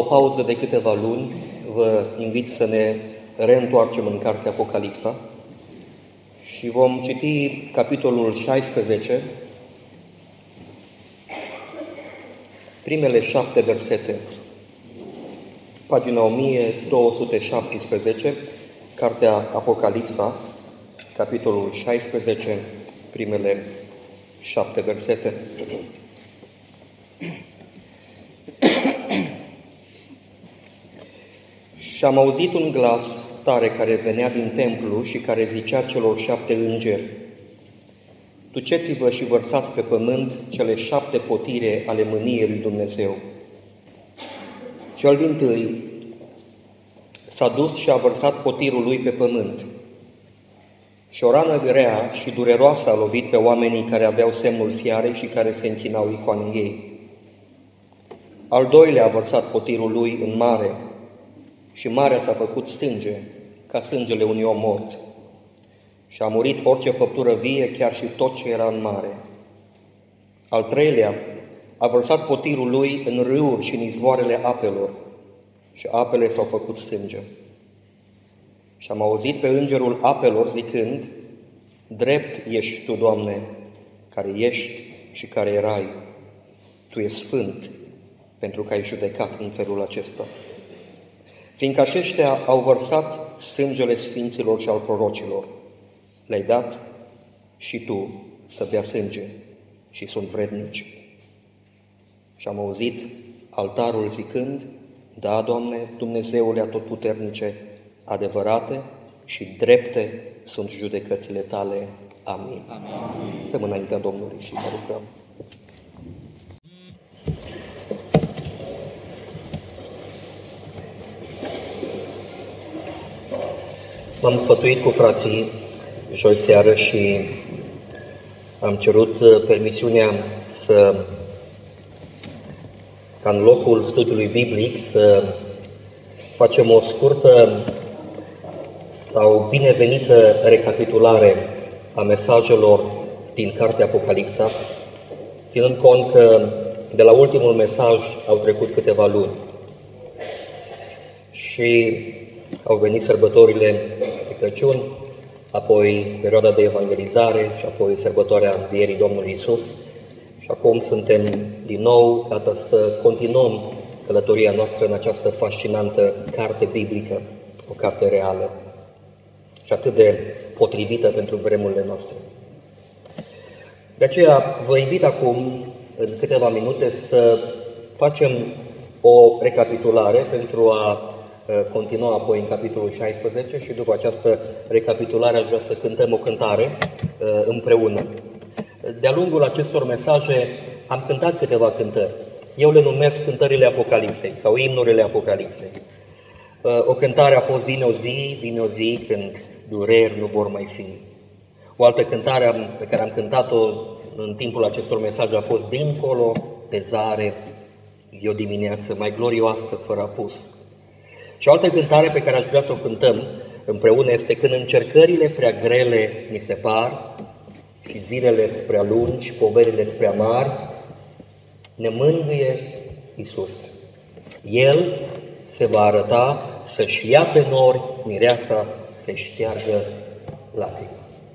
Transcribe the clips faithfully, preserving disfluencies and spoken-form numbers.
pauză de câteva luni, vă invit să ne reîntoarcem în cartea Apocalipsa și vom citi capitolul șaisprezece, primele șapte versete, pagina o mie două sute șaptesprezece, cartea Apocalipsa, capitolul șaisprezece, primele șapte versete. Și am auzit un glas tare care venea din templu și care zicea celor șapte îngeri: duceți-vă și vărsați pe pământ cele șapte potire ale mâniei lui Dumnezeu. Cel dintâi s-a dus și a vărsat potirul lui pe pământ. Și o rană grea și dureroasă a lovit pe oamenii care aveau semnul fiarei și care se închinau icoanei ei. Al doilea a vărsat potirul lui în mare și marea s-a făcut sânge, ca sângele unui om mort. Și a murit orice făptură vie, chiar și tot ce era în mare. Al treilea a vărsat potirul lui în râuri și în izvoarele apelor și apele s-au făcut sânge. Și am auzit pe îngerul apelor zicând: drept ești Tu, Doamne, care ești și care erai. Tu ești sfânt, pentru că ai judecat în felul acesta. Fiindcă aceștia au vărsat sângele sfinților și al prorocilor, le-ai dat și Tu să bea sânge și sunt vrednici. Și am auzit altarul zicând: da, Doamne, Dumnezeule Atotputernice, adevărate și drepte sunt judecățile Tale. Amin. Amin. Stăm înaintea Domnului și ne rugăm. M-am sfătuit cu frații joi seară și am cerut permisiunea să, ca în locul studiului biblic, să facem o scurtă sau binevenită recapitulare a mesajelor din cartea Apocalipsa, ținând cont că de la ultimul mesaj au trecut câteva luni și au venit sărbătorile de Crăciun, apoi perioada de evangelizare și apoi sărbătoarea Învierii Domnului Iisus. Și acum suntem din nou gata să continuăm călătoria noastră în această fascinantă carte biblică, o carte reală și atât de potrivită pentru vremurile noastre. De aceea vă invit acum, în câteva minute, să facem o recapitulare pentru a continua apoi în capitolul șaisprezece și după această recapitulare aș vrea să cântăm o cântare împreună. De-a lungul acestor mesaje am cântat câteva cântări. Eu le numesc cântările Apocalipsei sau imnurile Apocalipsei. O cântare a fost Vine o zi, vine o zi când dureri nu vor mai fi. O altă cântare pe care am cântat-o în timpul acestor mesaje a fost Dincolo de zare, e o dimineață mai glorioasă fără apus. Și o altă cântare pe care aș vrea să o cântăm împreună este Când încercările prea grele ni se par și zilele prea lungi, poverile prea mari, ne mângâie Iisus. El se va arăta să-și ia pe nori mireasa, să-și șteargă lacrima.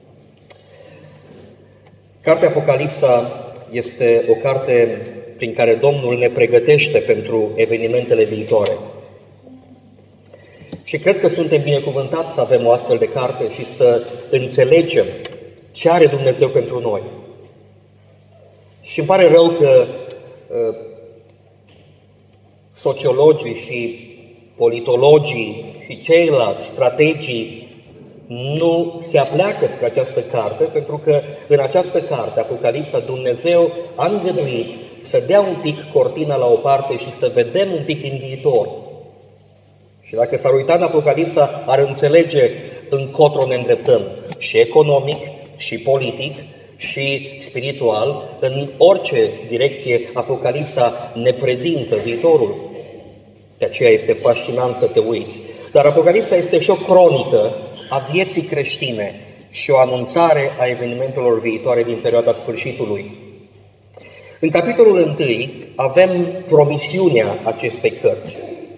Cartea Apocalipsa este o carte prin care Domnul ne pregătește pentru evenimentele viitoare. Și cred că suntem binecuvântați să avem o astfel de carte și să înțelegem ce are Dumnezeu pentru noi. Și îmi pare rău că uh, sociologii și politologii și ceilalți strategii nu se apleacă spre această carte, pentru că în această carte, Apocalipsa, Dumnezeu a îngăduit să dea un pic cortina la o parte și să vedem un pic din viitor. Și dacă s-ar uita în Apocalipsa, ar înțelege încotro ne îndreptăm, și economic, și politic, și spiritual. În orice direcție Apocalipsa ne prezintă viitorul. De aceea este fascinant să te uiți. Dar Apocalipsa este și o cronică a vieții creștine și o anunțare a evenimentelor viitoare din perioada sfârșitului. În capitolul unu avem promisiunea acestei cărți.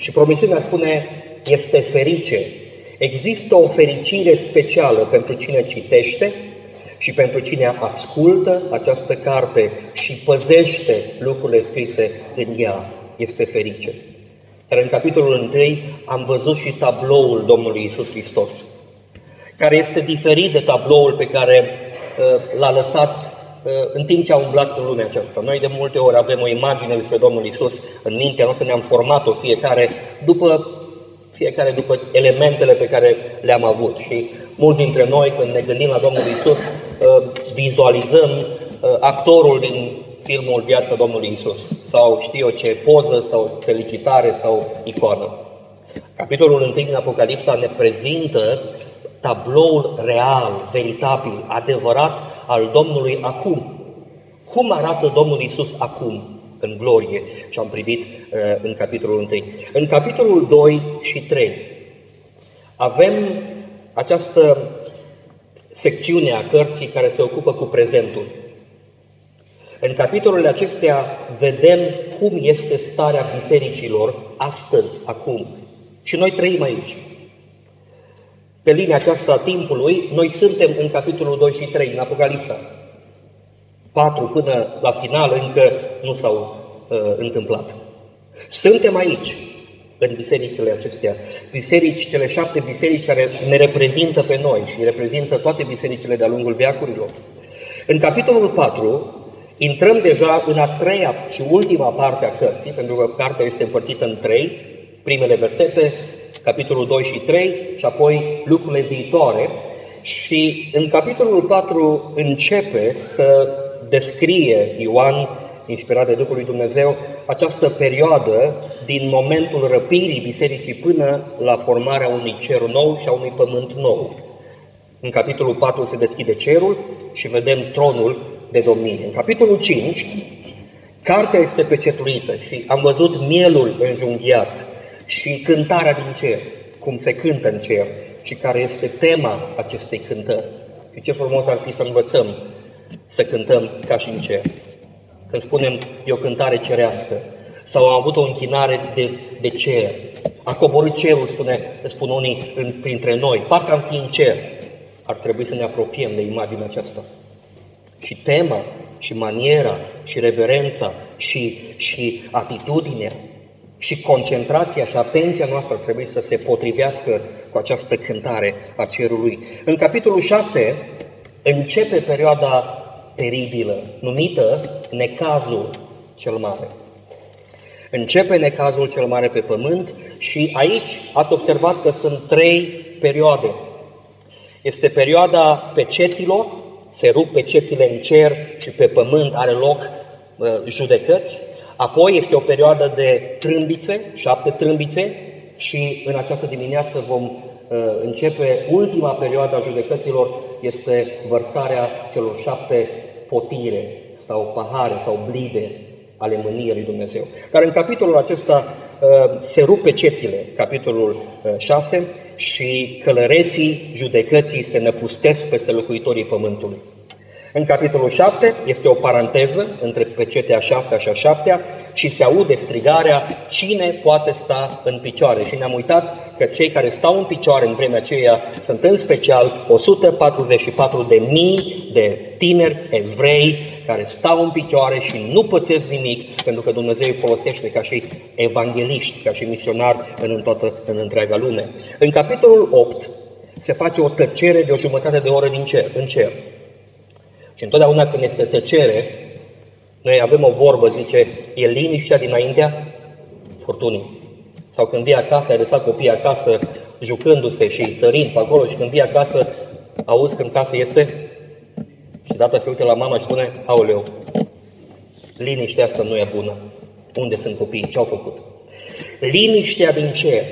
Și promisiunea spune, este ferice. Există o fericire specială pentru cine citește și pentru cine ascultă această carte și păzește lucrurile scrise în ea. Este ferice. Dar în capitolul unu am văzut și tabloul Domnului Iisus Hristos, care este diferit de tabloul pe care uh, l-a lăsat uh, în timp ce a umblat în lumea aceasta. Noi de multe ori avem o imagine despre Domnul Iisus în mintea noastră, ne-am format-o fiecare după, fiecare după elementele pe care le-am avut. Și mulți dintre noi, când ne gândim la Domnul Iisus, uh, vizualizăm uh, actorul din filmul Viața Domnului Iisus, sau știu eu ce poză, sau felicitare, sau icoană. Capitolul unu din Apocalipsa ne prezintă tabloul real, veritabil, adevărat al Domnului acum. Cum arată Domnul Iisus acum, în glorie? Și am privit uh, în capitolul unu. În capitolul doi și trei avem această secțiune a cărții care se ocupă cu prezentul. În capitolele acestea vedem cum este starea bisericilor astăzi, acum. Și noi trăim aici. Pe linia aceasta a timpului, noi suntem în capitolul doi și trei, în Apocalipsa. patru până la final încă nu s-au uh, întâmplat. Suntem aici, în bisericile acestea. Biserici, cele șapte biserici care ne reprezintă pe noi și reprezintă toate bisericile de-a lungul veacurilor. În capitolul patru, intrăm deja în a treia și ultima parte a cărții, pentru că cartea este împărțită în trei, primele versete, capitolul doi și trei și apoi lucrurile viitoare. Și în capitolul patru începe să descrie Ioan, inspirat de Duhul lui Dumnezeu, această perioadă din momentul răpirii bisericii până la formarea unui cer nou și a unui pământ nou. În capitolul patru se deschide cerul și vedem tronul de domnie. În capitolul cinci, cartea este pecetuită și am văzut mielul înjunghiat și cântarea din cer, cum se cântă în cer și care este tema acestei cântări. Și ce frumos ar fi să învățăm să cântăm ca și în cer. Când spunem e o cântare cerească sau am avut o închinare de, de cer, a coborât cerul, spune, spun unii, în, printre noi, parcă am fi în cer. Ar trebui să ne apropiem de imaginea aceasta. Și tema, și maniera, și reverența, și, și atitudinea, și concentrația și atenția noastră ar trebui să se potrivească cu această cântare a cerului. În capitolul șase începe perioada teribilă, numită necazul cel mare. Începe necazul cel mare pe pământ și aici ați observat că sunt trei perioade. Este perioada peceților, se rup pecețile în cer și pe pământ are loc uh, judecăți. Apoi este o perioadă de trâmbițe, șapte trâmbițe și în această dimineață vom uh, începe ultima perioadă a judecăților, este vărsarea celor șapte potire sau pahare sau blide ale mâniei lui Dumnezeu. Dar în capitolul acesta uh, se rup pecețile, capitolul uh, șase, și călăreții judecății se năpustesc peste locuitorii pământului. În capitolul șapte este o paranteză între pecetea a șasea și a șaptea și se aude strigarea cine poate sta în picioare. Și ne-am uitat că cei care stau în picioare în vremea aceea sunt în special o sută patruzeci și patru de mii de tineri evrei care stau în picioare și nu pățesc nimic, pentru că Dumnezeu îi folosește ca și evangeliști, ca și misionari în, toată, în întreaga lume. În capitolul opt se face o tăcere de o jumătate de oră din cer, în cer. Și întotdeauna când este tăcere, noi avem o vorbă, zice, e liniștea dinaintea furtunii. Sau când vii acasă, ai lăsat copiii acasă jucându-se și sărind pe acolo și când vii acasă, auzi când casa este și tata se uită la mama și spune, aoleu, liniștea asta nu e bună. Unde sunt copiii? Ce au făcut? Liniștea din cer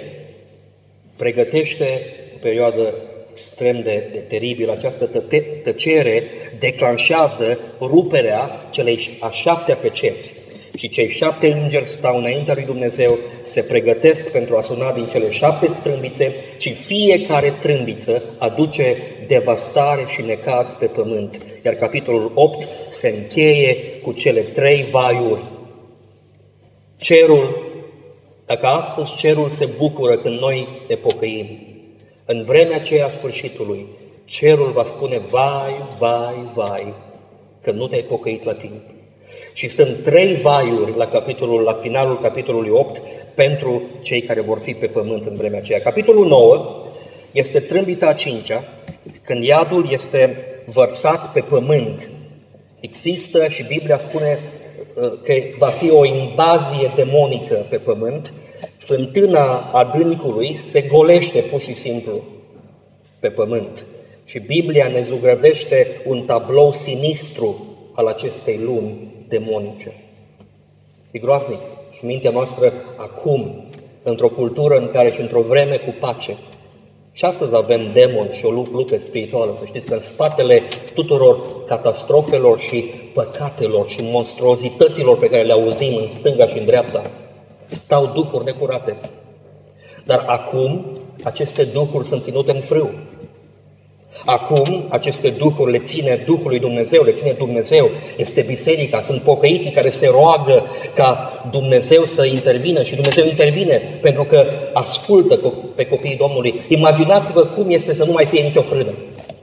pregătește o perioadă extrem de, de teribil. Această tă- tăcere declanșează ruperea celei a șaptea peceți. Și cei șapte îngeri stau înaintea lui Dumnezeu, se pregătesc pentru a suna din cele șapte strâmbițe și fiecare trâmbiță aduce devastare și necaz pe pământ. Iar capitolul opt se încheie cu cele trei vaiuri. Cerul Dacă astăzi cerul se bucură când noi ne pocăim, în vremea aceea a sfârșitului, cerul va spune vai, vai, vai, că nu te-ai pocăit la timp. Și sunt trei vaiuri la, capitolul, la finalul capitolului opt pentru cei care vor fi pe pământ în vremea aceea. Capitolul nouă este trâmbița a cincea, când iadul este vărsat pe pământ. Există și Biblia spune că va fi o invazie demonică pe pământ. Fântâna adâncului se golește pur și simplu pe pământ. Și Biblia ne zugrăvește un tablou sinistru al acestei lumi demonice. E groaznic. Și mintea noastră acum, într-o cultură în care și într-o vreme cu pace, și astăzi avem demoni și o luptă spirituală. Să știți că în spatele tuturor catastrofelor și păcatelor și monstruozităților pe care le auzim în stânga și în dreapta, stau duhuri necurate. Dar acum aceste duhuri sunt ținute în frâu. Acum aceste duhuri le ține Duhul lui Dumnezeu, le ține Dumnezeu, este biserica, sunt pocăiții care se roagă ca Dumnezeu să intervină și Dumnezeu intervine pentru că ascultă pe copiii Domnului. Imaginați-vă cum este să nu mai fie nicio frână.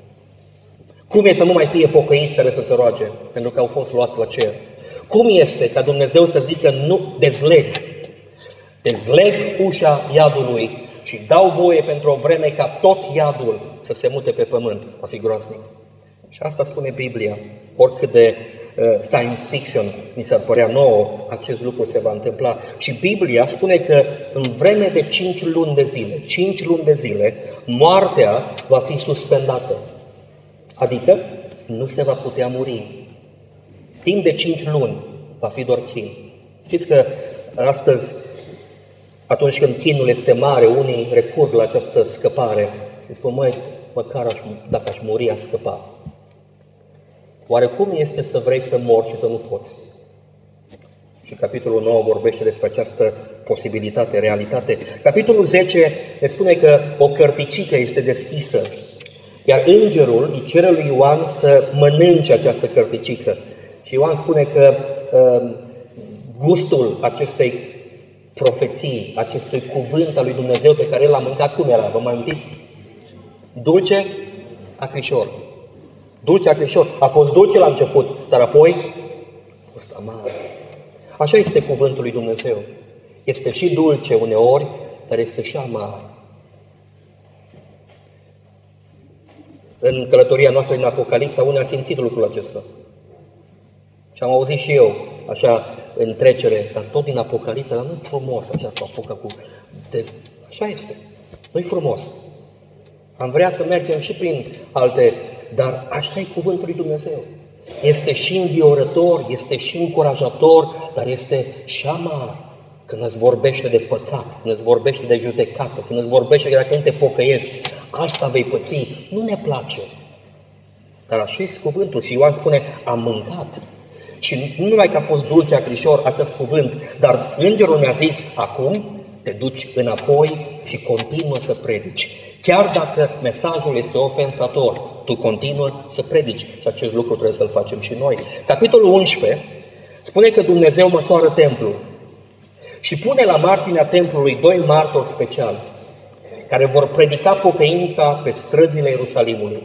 Cum este să nu mai fie pocăiți care să se roage pentru că au fost luați la cer. Cum este ca Dumnezeu să zică nu, dezleg, dezleg ușa iadului și dau voie pentru o vreme ca tot iadul să se mute pe pământ. Va fi groaznic. Și asta spune Biblia. Oricât de uh, science fiction mi s-ar părea nouă, acest lucru se va întâmpla. Și Biblia spune că în vreme de cinci luni de zile, cinci luni de zile, moartea va fi suspendată. Adică nu se va putea muri. Timp de cinci luni va fi doar chin. Știți că astăzi, atunci când chinul este mare, unii recurg la această scăpare și spun, măi, măcar aș, dacă aș muri, aș scăpa. Oare cum este să vrei să mori și să nu poți? Și capitolul nouă vorbește despre această posibilitate, realitate. Capitolul zece ne spune că o cărticică este deschisă, iar îngerul îi cere lui Ioan să mănânce această cărticică. Și Ioan spune că uh, gustul acestei profeții, acestui cuvânt al lui Dumnezeu pe care el l-a mâncat, cum era? Vă mai amintiți? Dulce, acrișor. Dulce, acrișor. A fost dulce la început, dar apoi a fost amar. Așa este cuvântul lui Dumnezeu. Este și dulce uneori, dar este și amar. În călătoria noastră din Apocalipsa, unii a simțit lucrul acesta. Și am auzit și eu, așa, în trecere, dar tot din Apocalipsa, dar nu-i frumos, așa, cu apucă cu... De... Așa este. Nu-i frumos. Am vrea să mergem și prin alte, dar așa e cuvântul lui Dumnezeu. Este și înviorător, este și încurajator, dar este și amar. Când îți vorbește de păcat, când îți vorbește de judecată, când îți vorbește că dacă nu te pocăiești, asta vei păți, nu ne place. Dar așa este cuvântul și Ioan spune, am mâncat. Și nu numai că a fost dulce acrișor acest cuvânt, dar îngerul mi-a zis, acum te duci înapoi și continuă să predici. Chiar dacă mesajul este ofensator, tu continuă să predici și acest lucru trebuie să-l facem și noi. Capitolul unsprezece spune că Dumnezeu măsoară templul și pune la marginea templului doi martori speciali care vor predica pocăința pe străzile Ierusalimului.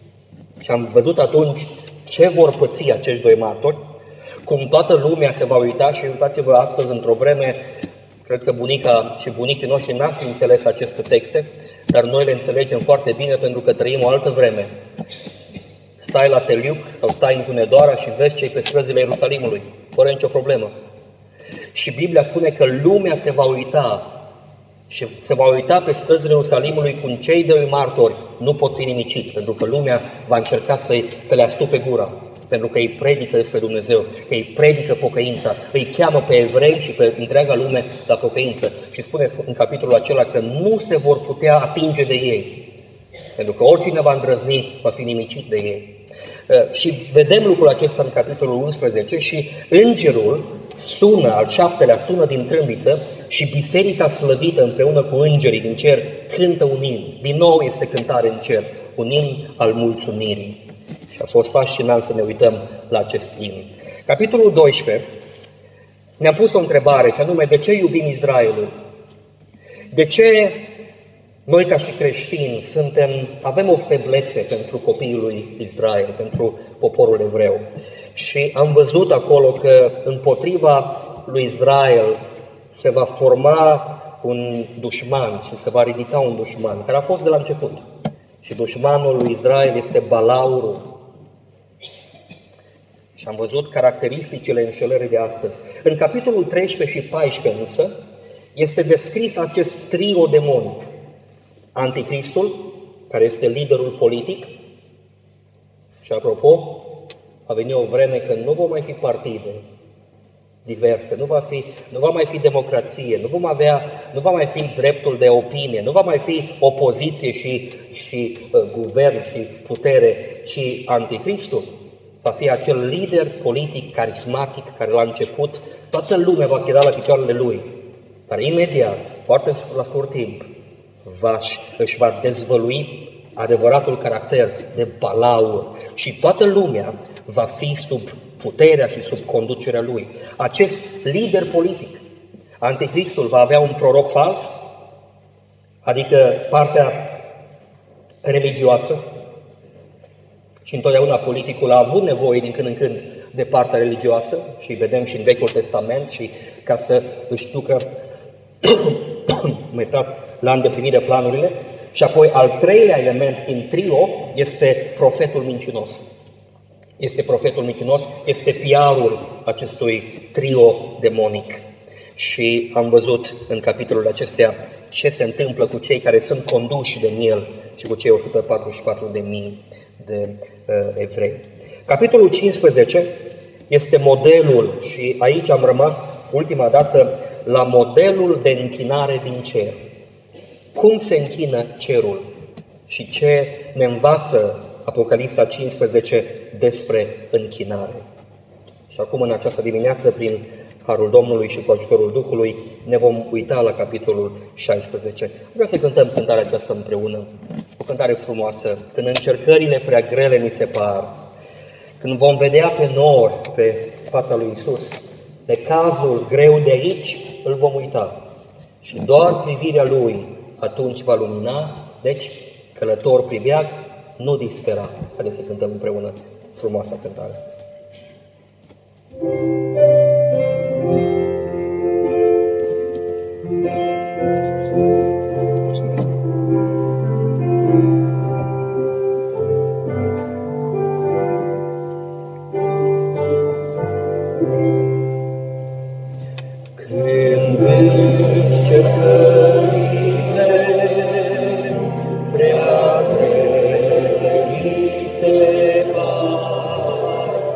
Și am văzut atunci ce vor păți acești doi martori, cum toată lumea se va uita și uitați-vă astăzi într-o vreme, cred că bunica și bunicii noștri n-ar fi înțeles aceste texte, dar noi le înțelegem foarte bine pentru că trăim o altă vreme. Stai la Teliuc sau stai în Hunedoara și vezi ce-i pe străzile Ierusalimului, fără nicio problemă. Și Biblia spune că lumea se va uita și se va uita pe străzile Ierusalimului cum cei doi martori nu pot fi nimiciți, pentru că lumea va încerca să, să le astupe gura, pentru că ei predică despre Dumnezeu, că ei predică pocăința, îi cheamă pe evrei și pe întreaga lume la pocăință. Și spune în capitolul acela că nu se vor putea atinge de ei, pentru că oricine va îndrăzni va fi nimicit de ei. Și vedem lucrul acesta în capitolul unsprezece și îngerul sună, al șaptelea sună din trâmbiță și biserica slăvită împreună cu îngerii din cer cântă un imn. Din nou este cântare în cer, un imn al mulțumirii. Și a fost fascinant să ne uităm la acest imn. Capitolul doisprezece ne-a pus o întrebare și anume, de ce iubim Israelul? De ce noi ca și creștini suntem, avem o feblețe pentru copiii lui Israel, pentru poporul evreu? Și am văzut acolo că împotriva lui Israel se va forma un dușman și se va ridica un dușman, care a fost de la început. Și dușmanul lui Israel este Balaurul. Și am văzut caracteristicile înșelării de astăzi. În capitolul treisprezece și paisprezece însă este descris acest trio demonic. Anticristul, care este liderul politic. Și apropo, a venit o vreme când nu vor mai fi partide diverse, nu va, fi, nu va mai fi democrație, nu, vom avea, nu va mai fi dreptul de opinie, nu va mai fi opoziție și, și uh, guvern și putere, ci Anticristul va fi acel lider politic carismatic care la început toată lumea va cheda la picioarele lui, dar imediat, foarte la scurt timp, va, își va dezvălui adevăratul caracter de Balaur și toată lumea va fi sub puterea și sub conducerea lui. Acest lider politic, Anticristul, va avea un proroc fals, adică partea religioasă, și întotdeauna politicul a avut nevoie din când în când de partea religioasă, și vedem și în Vechiul Testament, și ca să își ducă la îndeplinire planurile. Și apoi al treilea element din trio este profetul mincinos. Este profetul mincinos, este P R-ul acestui trio demonic. Și am văzut în capitolul acestea ce se întâmplă cu cei care sunt conduși de el și cu cei o sută patruzeci și patru de mii de uh, evrei. Capitolul cincisprezece este modelul, și aici am rămas ultima dată la modelul de închinare din cer. Cum se închină cerul și ce ne învață Apocalipsa cincisprezece despre închinare. Și acum, în această dimineață, prin harul Domnului și cu ajutorul Duhului, ne vom uita la capitolul șaisprezece. Vreau să cântăm cântarea aceasta împreună, o cântare frumoasă, când încercările prea grele ni se par, când vom vedea pe nori pe fața lui Iisus, necazul greu de aici îl vom uita și doar privirea Lui atunci va lumina. Deci, călător pribeag, nu dispera. Haideți să cântăm împreună frumoasa cântare. Mulțumesc. Când încercările prea grele mi se par,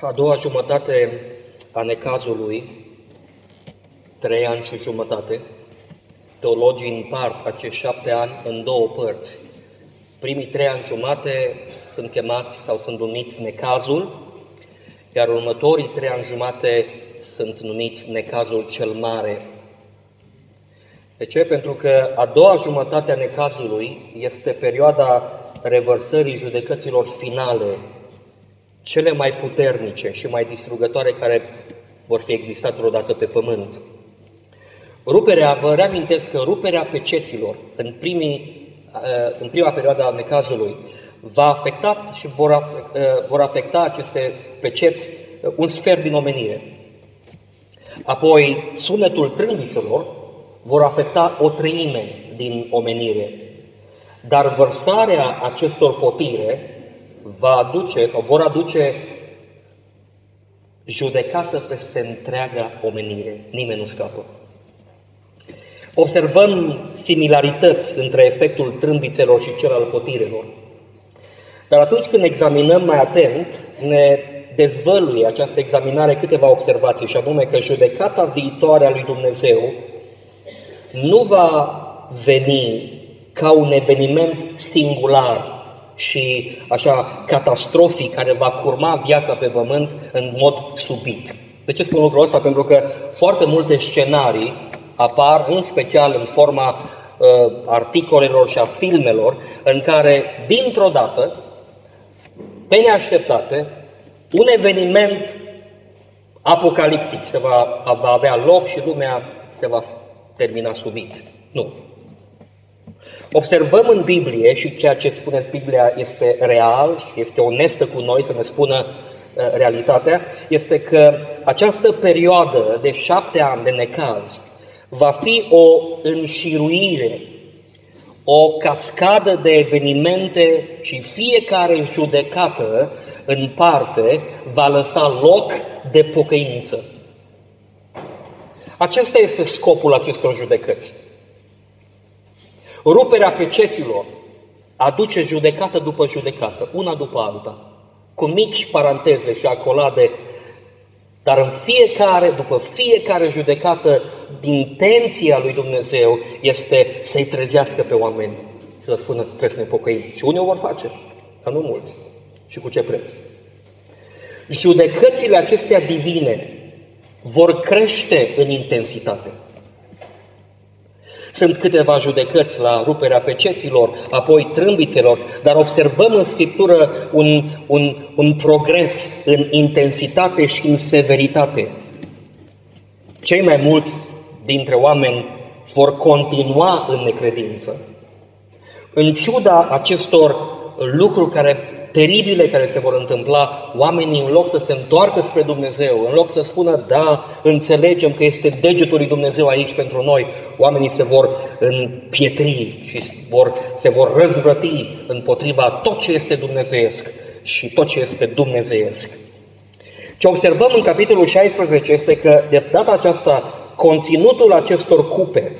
a doua jumătate a necazului, trei ani și jumătate, teologii împart acești șapte ani în două părți. Primii trei ani jumate sunt chemați sau sunt numiți necazul, iar următorii trei ani jumate sunt numiți necazul cel mare. De ce? Pentru că a doua jumătate a necazului este perioada revărsării judecăților finale, cele mai puternice și mai distrugătoare care vor fi existat vreodată pe pământ. Ruperea, vă reamintesc că ruperea peceților în, primii, în prima perioadă a necazului va afecta și vor afecta, vor afecta aceste peceți un sfert din omenire. Apoi, sunetul trâmbițelor vor afecta o treime din omenire. Dar vărsarea acestor potire va aduce sau vor aduce judecată peste întreaga omenire. Nimeni nu scapă. Observăm similarități între efectul trâmbițelor și cel al potirelor. Dar atunci când examinăm mai atent, ne dezvăluie această examinare câteva observații, și anume că judecata viitoare a lui Dumnezeu nu va veni ca un eveniment singular și așa catastrofic care va curma viața pe pământ în mod subit. De ce spun lucrul ăsta? Pentru că foarte multe scenarii apar, în special în forma uh, articolelor și a filmelor, în care, dintr-o dată, pe neașteptate, un eveniment apocaliptic se va, va avea loc și lumea se va termina subit. Nu. Observăm în Biblie, și ceea ce spuneți Biblia este real și este onestă cu noi să ne spună uh, realitatea, este că această perioadă de șapte ani de necaz va fi o înșiruire, o cascadă de evenimente și fiecare judecată în parte va lăsa loc de pocăință. Acesta este scopul acestor judecăți. Ruperea peceților aduce judecată după judecată, una după alta, cu mici paranteze și acolade, dar în fiecare, după fiecare judecată, intenția lui Dumnezeu este să-i trezească pe oameni și să spună, trebuie să ne pocăim. Și unii o vor face, dar nu mulți. Și cu ce preț? Judecățile acestea divine vor crește în intensitate. Sunt câteva judecăți la ruperea peceților, apoi trâmbițelor, dar observăm în Scriptură un, un, un progres în intensitate și în severitate. Cei mai mulți dintre oameni vor continua în necredință. În ciuda acestor lucruri care, teribile care se vor întâmpla, oamenii în loc să se întoarcă spre Dumnezeu, în loc să spună, da, înțelegem că este degetul lui Dumnezeu aici pentru noi, oamenii se vor împietri și vor, se vor răzvrăti împotriva tot ce este dumnezeiesc și tot ce este dumnezeiesc. Ce observăm în capitolul șaisprezece este că, de data aceasta, conținutul acestor cupe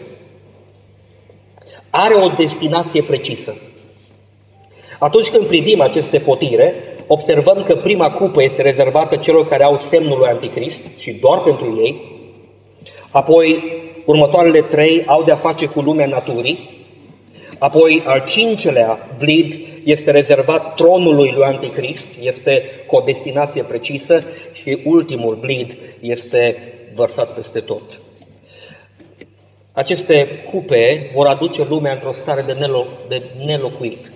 are o destinație precisă. Atunci când privim aceste potire, observăm că prima cupă este rezervată celor care au semnul lui Anticrist și doar pentru ei. Apoi, următoarele trei au de-a face cu lumea naturii. Apoi, al cincelea blid este rezervat tronului lui Anticrist, este cu o destinație precisă, și ultimul blid este vărsat peste tot. Aceste cupe vor aduce lumea într-o stare de, nelo- de nelocuit.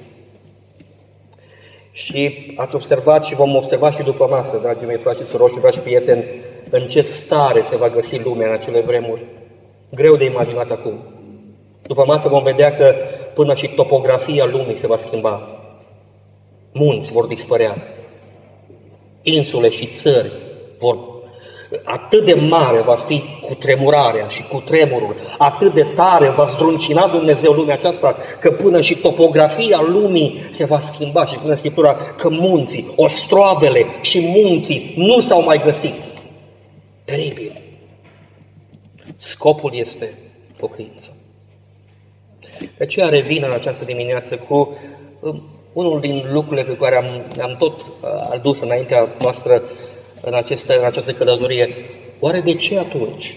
Și ați observat și vom observa și după masă, dragii mei frați și surori și dragi prieteni, în ce stare se va găsi lumea în acele vremuri. Greu de imaginat acum. După masă vom vedea că până și topografia lumii se va schimba. Munți vor dispărea. Insule și țări vor... Atât de mare va fi cutremurarea și cutremurul, atât de tare va zdruncina Dumnezeu lumea aceasta, că până și topografia lumii se va schimba. Și spune Scriptura că munții, ostroavele și munții nu s-au mai găsit. Teribil. Scopul este pocăință. De aceea revin în această dimineață cu um, unul din lucrurile pe care am, am tot uh, adus înaintea noastră în, aceste, în această călătorie, oare de ce atunci,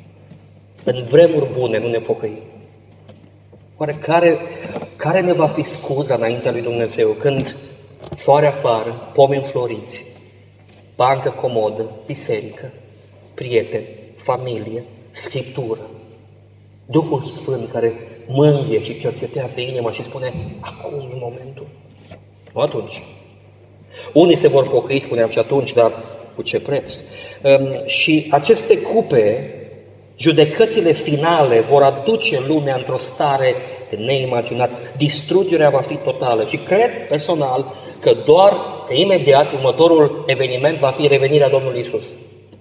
în vremuri bune, nu ne pocăim? Oare care, care ne va fi scuza înaintea lui Dumnezeu când soare afară, pomi înfloriți, bancă comodă, biserică, prieteni, familie, Scriptură, Duhul Sfânt care mângâie și cercetează inima și spune, acum e momentul. Nu atunci. Unii se vor pocăi, spuneam și atunci, dar cu ce preț? Um, și aceste cupe, judecățile finale, vor aduce lumea într-o stare de neimaginat. Distrugerea va fi totală și cred personal că doar, că imediat următorul eveniment va fi revenirea Domnului Iisus.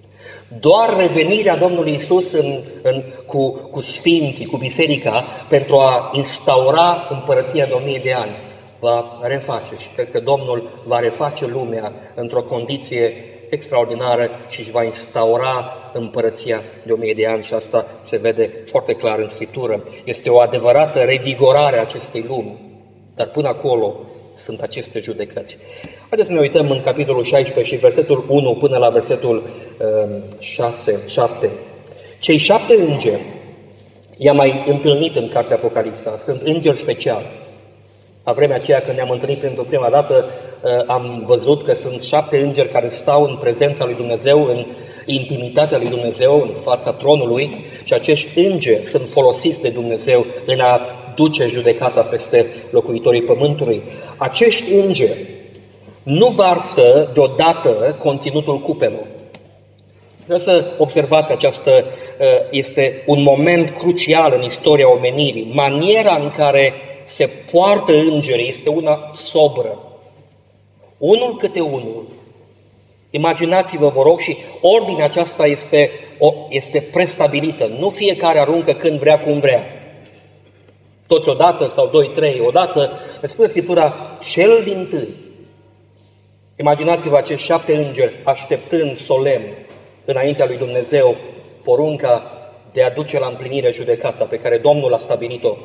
Doar revenirea Domnului Iisus în, în, cu, cu sfinții, cu biserica, pentru a instaura împărăția de o mie de ani, va reface și cred că Domnul va reface lumea într-o condiție extraordinară și își va instaura împărăția de o mie de ani și asta se vede foarte clar în Scriptură. Este o adevărată revigorare a acestei lumi, dar până acolo sunt aceste judecăți. Haideți să ne uităm în capitolul șaisprezece și versetul unu până la versetul uh, șase, șapte. Cei șapte îngeri i-am mai întâlnit în cartea Apocalipsa, sunt îngeri speciali. La vremea aceea când ne-am întâlnit pentru prima dată, am văzut că sunt șapte îngeri care stau în prezența lui Dumnezeu, în intimitatea lui Dumnezeu, în fața tronului și acești îngeri sunt folosiți de Dumnezeu în a duce judecata peste locuitorii pământului. Acești îngeri nu varsă deodată conținutul cupelor. Vreau să observați această, este un moment crucial în istoria omenirii. Maniera în care se poartă îngerii este una sobră. Unul câte unul. Imaginați-vă, vă rog, și ordinea aceasta este, este prestabilită. Nu fiecare aruncă când vrea, cum vrea. Toți odată sau doi, trei odată. Ne spune Scriptura, cel dintâi. Imaginați-vă acești șapte îngeri așteptând solemn înaintea lui Dumnezeu porunca de a duce la împlinire judecata pe care Domnul a stabilit-o.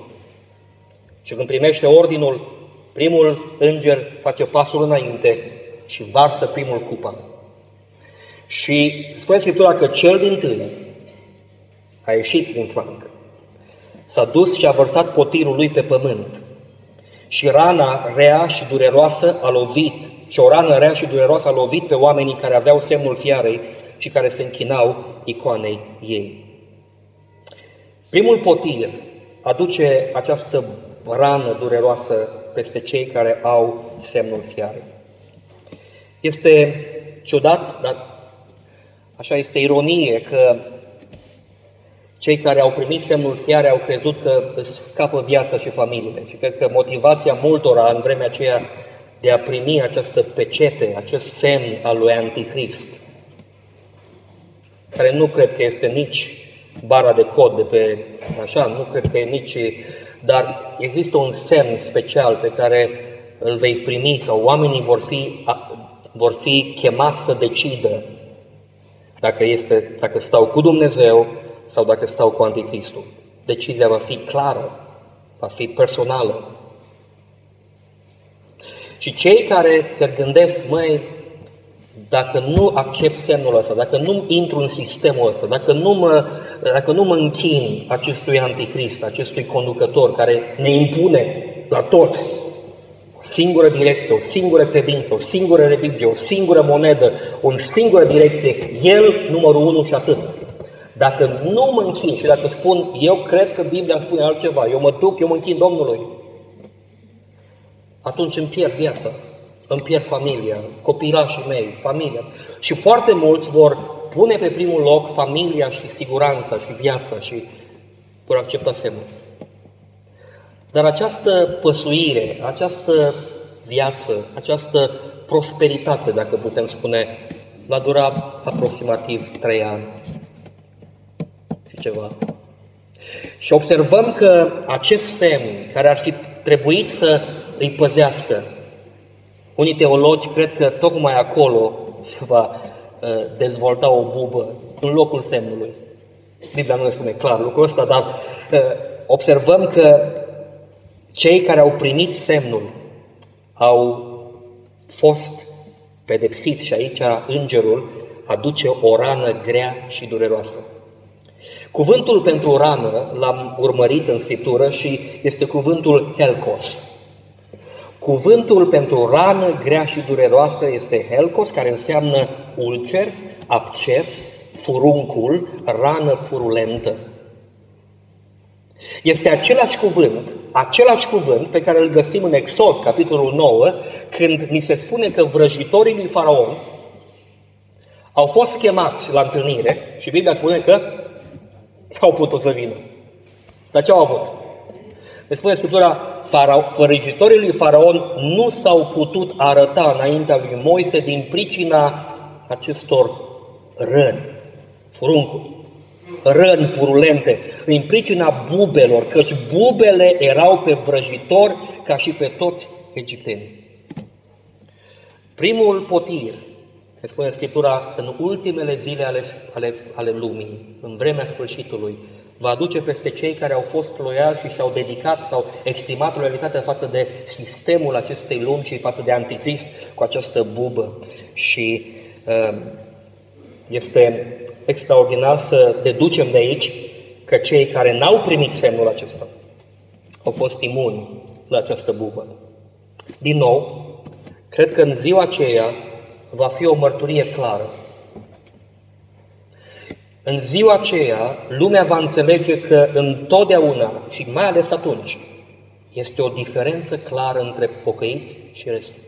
Și când primește ordinul, primul înger face pasul înainte și varsă primul cupa. Și spune Scriptura că cel dintâi a ieșit din flanc, s-a dus și a vărsat potirul lui pe pământ și rana rea și dureroasă a lovit, și o rană rea și dureroasă a lovit pe oamenii care aveau semnul fiarei și care se închinau icoanei ei. Primul potir aduce această rană dureroasă peste cei care au semnul fiarei. Este ciudat, dar așa este ironie că cei care au primit semnul fiarei au crezut că își scapă viața și familiile. Și cred că motivația multora în vremea aceea de a primi această pecete, acest semn al lui Antichrist, care nu cred că este nici bara de cod de pe așa, nu cred că e nici, dar există un semn special pe care îl vei primi sau oamenii vor fi, vor fi chemați să decidă dacă, este, dacă stau cu Dumnezeu sau dacă stau cu Anticristul. Decizia va fi clară, va fi personală. Și cei care se gândesc, măi, dacă nu accept semnul ăsta, dacă nu intru în sistemul ăsta, dacă nu mă, dacă nu mă închin acestui Antichrist, acestui conducător care ne impune la toți o singură direcție, o singură credință, o singură religie, o singură monedă, o singură direcție, el numărul unu și atât. Dacă nu mă închin și dacă spun, eu cred că Biblia îmi spune altceva, eu mă duc, eu mă închin Domnului, atunci îmi pierd viața, îmi pierd familia, copilașii mei, familia. Și foarte mulți vor pune pe primul loc familia și siguranța și viața și vor accepta semnul. Dar această păsuire, această viață, această prosperitate, dacă putem spune, va dura aproximativ trei ani și ceva. Și observăm că acest semn care ar fi trebuit să îi păzească, unii teologi cred că tocmai acolo se va uh, dezvolta o bubă, în locul semnului. Biblia nu ne spune clar lucrul ăsta, dar uh, observăm că cei care au primit semnul au fost pedepsiți și aici îngerul aduce o rană grea și dureroasă. Cuvântul pentru rană l-am urmărit în Scriptură și este cuvântul helkos. Cuvântul pentru rană grea și dureroasă este helkos, care înseamnă ulcer, absces, furuncul, rană purulentă. Este același cuvânt, același cuvânt pe care îl găsim în Exod, capitolul nouă, când ni se spune că vrăjitorii lui Faraon au fost chemați la întâlnire și Biblia spune că au putut să vină. Dar ce au avut? Ne spune Scriptura, vrăjitorii lui Faraon nu s-au putut arăta înaintea lui Moise din pricina acestor răni, furuncuri, răni purulente, în pricina bubelor, căci bubele erau pe vrăjitori ca și pe toți egiptenii. Primul potir, ne spune Scriptura, în ultimele zile ale, ale, ale lumii, în vremea sfârșitului, va aduce peste cei care au fost loiali și și-au dedicat sau exprimat loialitatea față de sistemul acestei lumi și față de Anticrist cu această bubă. Și uh, este extraordinar să deducem de aici că cei care n-au primit semnul acesta au fost imuni la această bubă. Din nou, cred că în ziua aceea va fi o mărturie clară. În ziua aceea, lumea va înțelege că întotdeauna, și mai ales atunci, este o diferență clară între pocăiți și restul.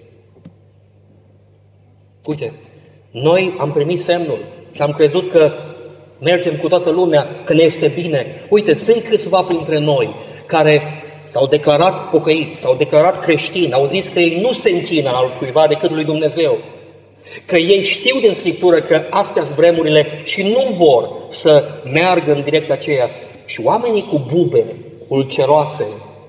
Uite, noi am primit semnul și am crezut că mergem cu toată lumea, că ne este bine. Uite, sunt câțiva printre noi care s-au declarat pocăiți, s-au declarat creștini, au zis că ei nu se închină al cuiva decât lui Dumnezeu. Că ei știu din Scriptură că astea sunt vremurile și nu vor să meargă în direcția aceea. Și oamenii cu bube ulceroase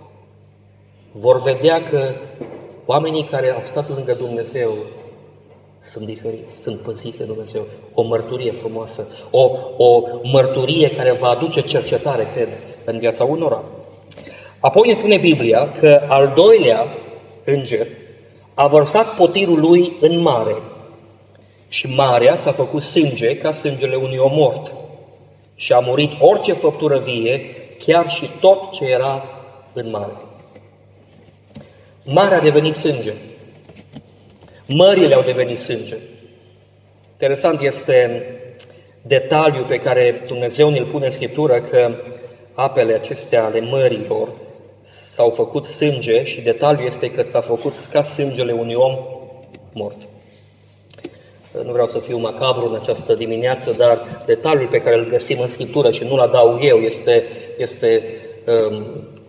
vor vedea că oamenii care au stat lângă Dumnezeu sunt diferiți, sunt păziți de Dumnezeu. O mărturie frumoasă, o, o mărturie care va aduce cercetare, cred, în viața unora. Apoi ne spune Biblia că al doilea înger a vărsat potirul lui în mare și marea s-a făcut sânge ca sângele unui om mort și a murit orice făptură vie, chiar și tot ce era în mare. Marea a devenit sânge. Mările au devenit sânge. Interesant este detaliul pe care Dumnezeu ne-l pune în Scriptură, că apele acestea ale mărilor s-au făcut sânge și detaliul este că s-a făcut ca sângele unui om mort. Nu vreau să fiu macabru în această dimineață, dar detaliul pe care îl găsim în Scriptură și nu-l adaug eu este, este um,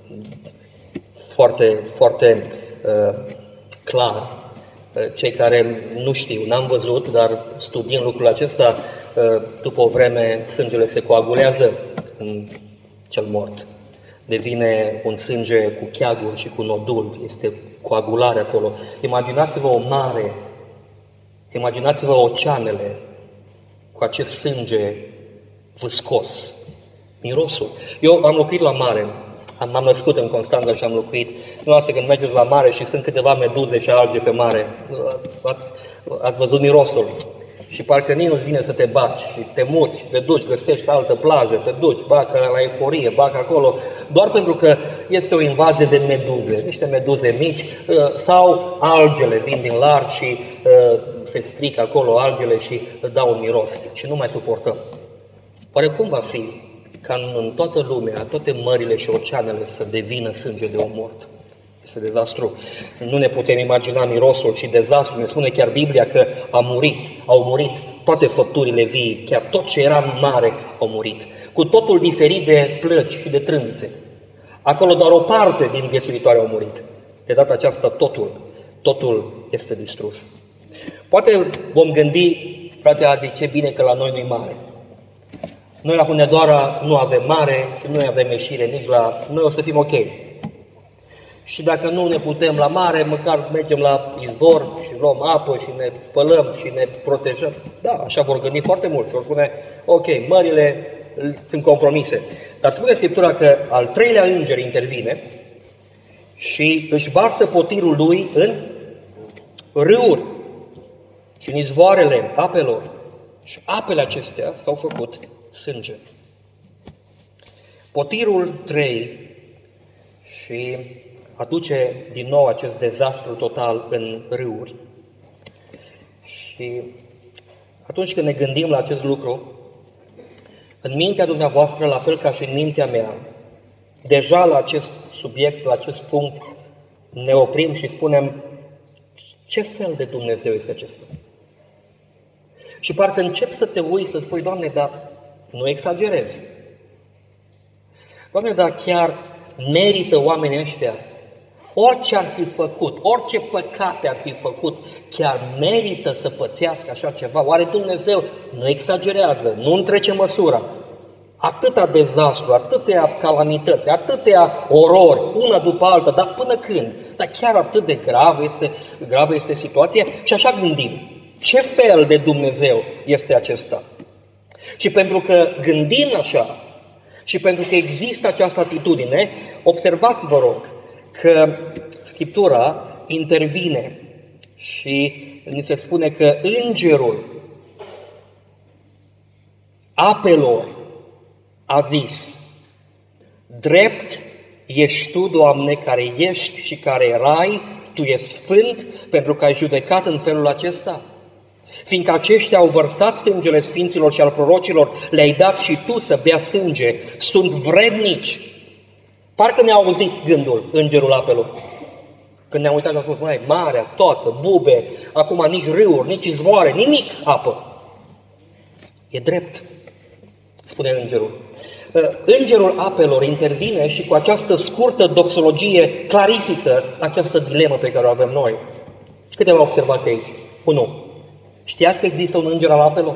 foarte, foarte uh, clar. Cei care nu știu, n-am văzut, dar studiind lucrul acesta, după o vreme sângele se coagulează în cel mort. Devine un sânge cu cheaguri și cu nodul, este coagulare acolo. Imaginați-vă o mare, imaginați-vă oceanele cu acest sânge viscos, mirosul. Eu am locuit la mare. M-am născut în Constanța și am locuit. Dumneavoastră, când mergeți la mare și sunt câteva meduze și alge pe mare, ați, ați văzut mirosul. Și parcă nici nu-ți vine să te baci și te muți, te duci, găsești altă plajă, te duci, bacă la Eforie, bacă acolo, doar pentru că este o invazie de meduze, niște meduze mici, sau algele vin din larg și se strică acolo algele și dau un miros și nu mai suportăm. Oare cum va fi ca în toată lumea, toate mările și oceanele să devină sânge de om mort? Este dezastru. Nu ne putem imagina mirosul și dezastru. Ne spune chiar Biblia că a murit, au murit toate făpturile vii, chiar tot ce era în mare au murit. Cu totul diferit de plăci și de trâmbițe. Acolo doar o parte din viețuitoare au murit. De data aceasta totul, totul este distrus. Poate vom gândi, frate Adi, ce bine că la noi nu-i mare. Noi la Hunedoara nu avem mare și nu avem ieșire nici la... Noi o să fim ok. Și dacă nu ne putem la mare, măcar mergem la izvor și luăm apă și ne spălăm și ne protejăm. Da, așa vor gândi foarte mulți. Vor spune, ok, mările sunt compromise. Dar spune Scriptura că al treilea înger intervine și își varsă potirul lui în râuri și în izvoarele apelor. Și apele acestea s-au făcut sânge. Potirul trei și aduce din nou acest dezastru total în râuri. Și atunci când ne gândim la acest lucru, în mintea dumneavoastră, la fel ca și în mintea mea, deja la acest subiect, la acest punct, ne oprim și spunem: ce fel de Dumnezeu este acesta? Și parcă încep să te uiți, să spui: Doamne, dar nu exagerezi. Doamne, dar chiar merită oamenii ăștia? Orice ar fi făcut, orice păcate ar fi făcut, chiar merită să pățească așa ceva? Oare Dumnezeu nu exagerează, nu întrece măsura? Atâta dezastru, atâtea calamități, atâtea orori, una după alta, dar până când? Dar chiar atât de grav este, gravă este situația? Și așa gândim: ce fel de Dumnezeu este acesta? Și pentru că gândim așa și pentru că există această atitudine, observați, vă rog, că Scriptura intervine și ni se spune că îngerul apelor a zis: drept ești tu, Doamne, care ești și care erai, tu ești sfânt, pentru că ai judecat în felul acesta. Fiindcă aceștia au vărsat sângele sfinților și al prorocilor, le-ai dat și tu să bea sânge, sunt vrednici. Parcă ne-a auzit gândul îngerul apelor. Când ne-am uitat și am spus: măi, marea, toată, bube, acum nici râuri, nici izvoare, nimic apă. E drept, spune îngerul. Îngerul apelor intervine și cu această scurtă doxologie clarifică această dilemă pe care o avem noi. Câteva observații aici. unu. Știați că există un înger al apelor?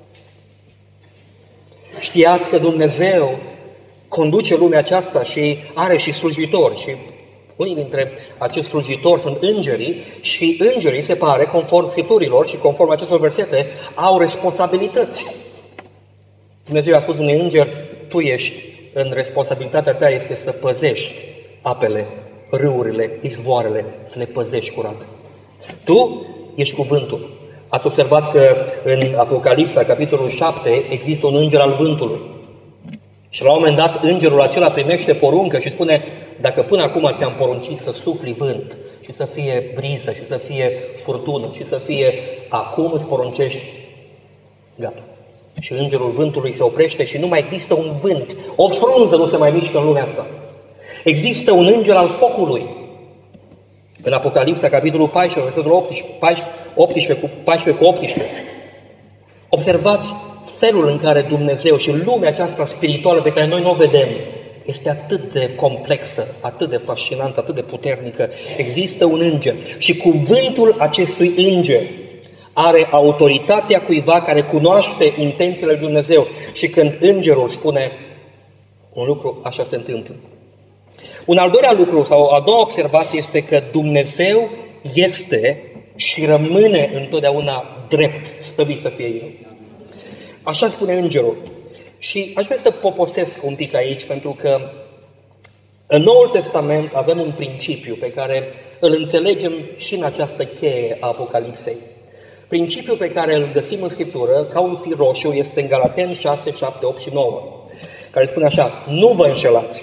Știați că Dumnezeu conduce lumea aceasta și are și slujitori, și unii dintre acești slujitori sunt îngerii, și îngerii, se pare, conform Scripturilor și conform acestor versete, au responsabilități. Dumnezeu a spus unui înger: tu ești, în responsabilitatea ta este să păzești apele, râurile, izvoarele, să le păzești curate. Tu ești cuvântul. Ați observat că în Apocalipsa, capitolul șapte, există un înger al vântului. Și la un moment dat îngerul acela primește poruncă și spune: dacă până acum ți-am poruncit să sufli vânt și să fie briză și să fie furtună și să fie, acum îți poruncești, gata. Și îngerul vântului se oprește și nu mai există un vânt, o frunză nu se mai mișcă în lumea asta. Există un înger al focului. În Apocalipsa, capitolul paisprezece, versetul optsprezece cu paisprezece cu optsprezece. Observați felul în care Dumnezeu și lumea aceasta spirituală pe care noi nu o vedem este atât de complexă, atât de fascinantă, atât de puternică. Există un înger și cuvântul acestui înger are autoritatea cuiva care cunoaște intențiile lui Dumnezeu. Și când îngerul spune un lucru, așa se întâmplă. Un al doilea lucru, sau a doua observație, este că Dumnezeu este și rămâne întotdeauna drept, stăvit să fie El. Așa spune îngerul. Și aș vrea să poposesc un pic aici, pentru că în Noul Testament avem un principiu pe care îl înțelegem și în această cheie a Apocalipsei. Principiul pe care îl găsim în Scriptură, ca un fir roșu, este în Galateni șase, șapte, opt și nouă, care spune așa: nu vă înșelați.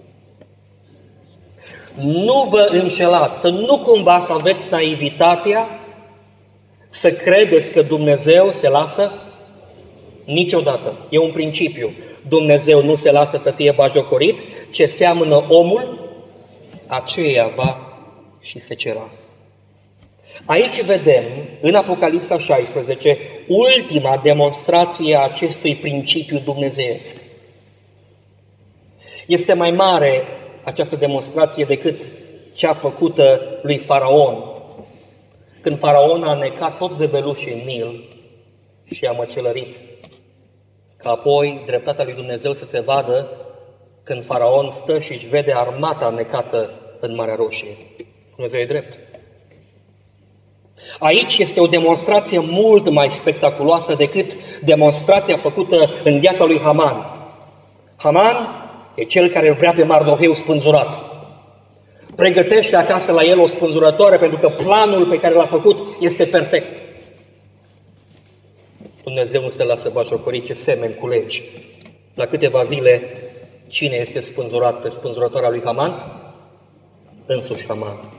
Nu vă înșelați, să nu cumva să aveți naivitatea să credeți că Dumnezeu se lasă niciodată. E un principiu. Dumnezeu nu se lasă să fie bajocorit, ce seamănă omul, aceea va și secera. Aici vedem, în Apocalipsa șaisprezece, ultima demonstrație a acestui principiu dumnezeiesc. Este mai mare această demonstrație decât cea făcută lui Faraon, când Faraon a necat toți bebelușii în Nil și a măcelărit, ca apoi dreptatea lui Dumnezeu să se vadă când Faraon stă și își vede armata necată în Marea Roșie. Dumnezeu e drept. Aici este o demonstrație mult mai spectaculoasă decât demonstrația făcută în viața lui Haman. Haman e cel care vrea pe Mardoheu spânzurat. Pregătește acasă la el o spânzurătoare pentru că planul pe care l-a făcut este perfect. Dumnezeu nu se lasă batjocorit, ce semeni culegi. La câteva zile, cine este spânzurat pe spânzurătoarea lui Haman? Însuși Haman.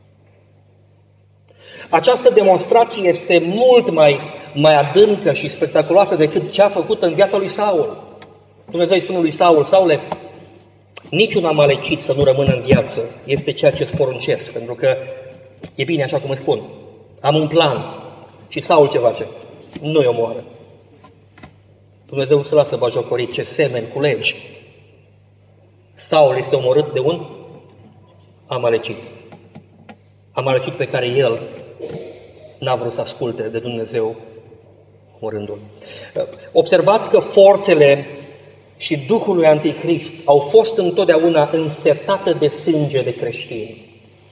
Această demonstrație este mult mai, mai adâncă și spectaculoasă decât cea făcută în viața lui Saul. Dumnezeu îi spune lui Saul: Saule, niciun amalecit să nu rămână în viață, este ceea ce îți poruncesc, pentru că e bine așa cum îți spun. Am un plan. Și Saul ce face? Nu-i omoară. Dumnezeu nu se lasă batjocorit, ce semeni culegi. Saul este omorât de un amalecit. Amalecit pe care el n-a vrut să asculte de Dumnezeu, omorându-l. Observați că forțele și Duhul lui Anticrist au fost întotdeauna însetate de sânge de creștini.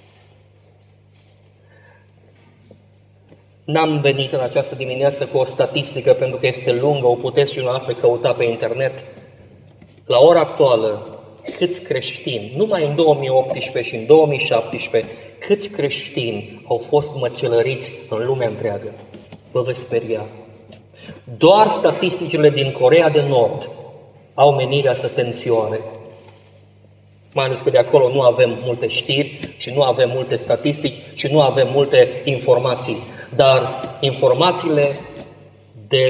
N-am venit în această dimineață cu o statistică pentru că este lungă, o puteți și dumneavoastră căuta pe internet. La ora actuală, câți creștini, numai în două mii optsprezece și în două mii șaptesprezece, câți creștini au fost măcelăriți în lumea întreagă? Vă veți speria. Doar statisticile din Coreea de Nord au menirea să te înfioare. Mai ales că de acolo nu avem multe știri și nu avem multe statistici și nu avem multe informații. Dar informațiile de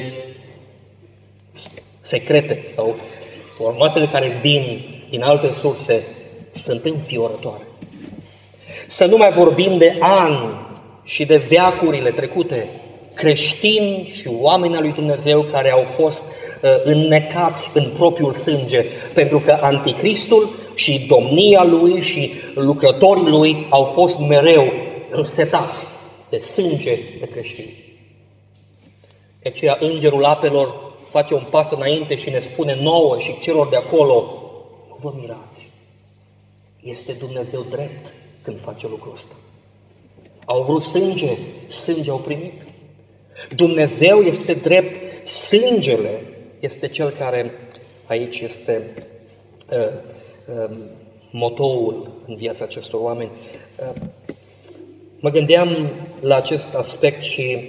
secrete sau informațiile care vin din alte surse sunt înfiorătoare. Să nu mai vorbim de ani și de veacurile trecute, creștini și oameni al lui Dumnezeu care au fost uh, înnecați în propriul sânge, pentru că Anticristul și domnia lui și lucrătorii lui au fost mereu însetați de sânge de creștini. De aceea Îngerul Apelor face un pas înainte și ne spune nouă și celor de acolo: nu vă mirați, este Dumnezeu drept când face lucrul ăsta. Au vrut sânge, sânge au primit. Dumnezeu este drept, sângele este cel care aici este uh, uh, motoul în viața acestor oameni. Uh, mă gândeam la acest aspect și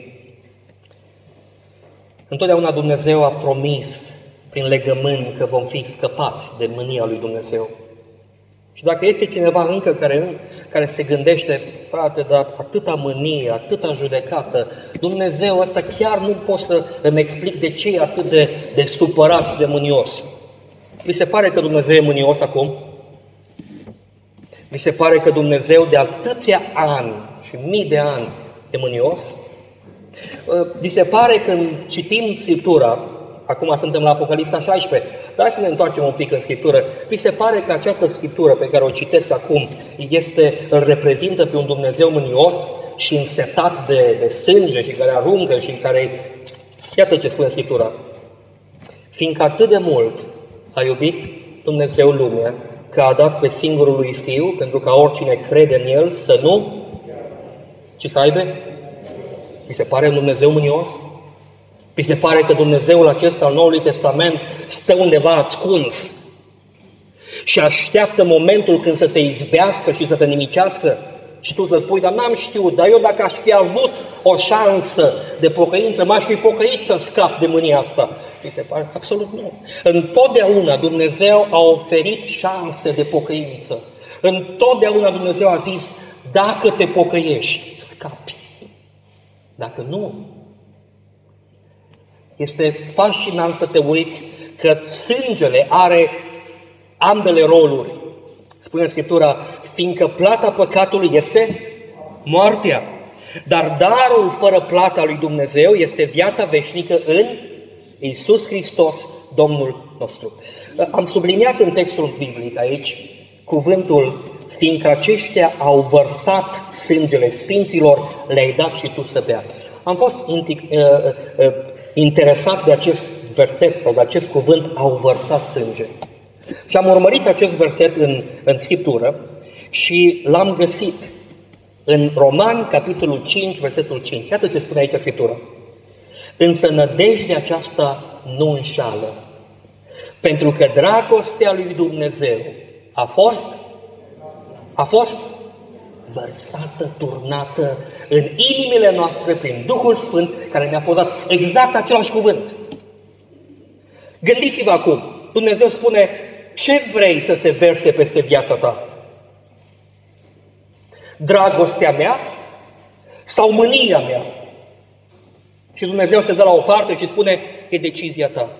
întotdeauna Dumnezeu a promis prin legământ că vom fi scăpați de mânia lui Dumnezeu. Și dacă este cineva încă care, care se gândește: frate, dar atâta mânie, atâta judecată, Dumnezeu ăsta chiar nu pot să îmi explic de ce e atât de, de supărat și de mânios. Vi se pare că Dumnezeu e mânios acum? Vi se pare că Dumnezeu de atâția ani și mii de ani e mânios? Vi se pare când citim Scriptura, acum suntem la Apocalipsa șaisprezece, dar să ne întoarcem un pic în Scriptură, vi se pare că această Scriptură pe care o citesc acum este, îl reprezintă pe un Dumnezeu mânios și însetat de, de sânge și care aruncă și care... Iată ce spune Scriptura: fiindcă atât de mult a iubit Dumnezeu lumea, că a dat pe singurul lui Fiu, pentru ca oricine crede în El să nu... Ce să aibă? Vi se pare un Dumnezeu mânios? Vi se pare că Dumnezeul acesta al Noului Testament stă undeva ascuns și așteaptă momentul când să te izbească și să te nimicească? Și tu să spui: dar n-am știut, dar eu dacă aș fi avut o șansă de pocăință, m-aș fi pocăit să scap de mânia asta. Vi se pare? Absolut nu. Întotdeauna Dumnezeu a oferit șanse de pocăință. Întotdeauna Dumnezeu a zis: dacă te pocăiești, scapi. Dacă nu, este fascinant să te uiți că sângele are ambele roluri. Spune în Scriptura: fiindcă plata păcatului este moartea, dar darul fără plata lui Dumnezeu este viața veșnică în Iisus Hristos, Domnul nostru. Am subliniat în textul biblic aici cuvântul: fiindcă aceștia au vărsat sângele sfinților, le-ai dat și tu să bea. Am fost interesat de acest verset sau de acest cuvânt: au vărsat sânge. Și am urmărit acest verset în, în Scriptură și l-am găsit în Romani, capitolul cinci, versetul cinci. Iată ce spune aici Scriptura: însă nădejdea aceasta nu înșală, pentru că dragostea lui Dumnezeu a fost, a fost vărsată, turnată în inimile noastre prin Duhul Sfânt, care ne-a fost dat exact același cuvânt. Gândiți-vă acum, Dumnezeu spune, ce vrei să se verse peste viața ta? Dragostea mea sau mânia mea? Și Dumnezeu se dă la o parte și spune, e decizia ta.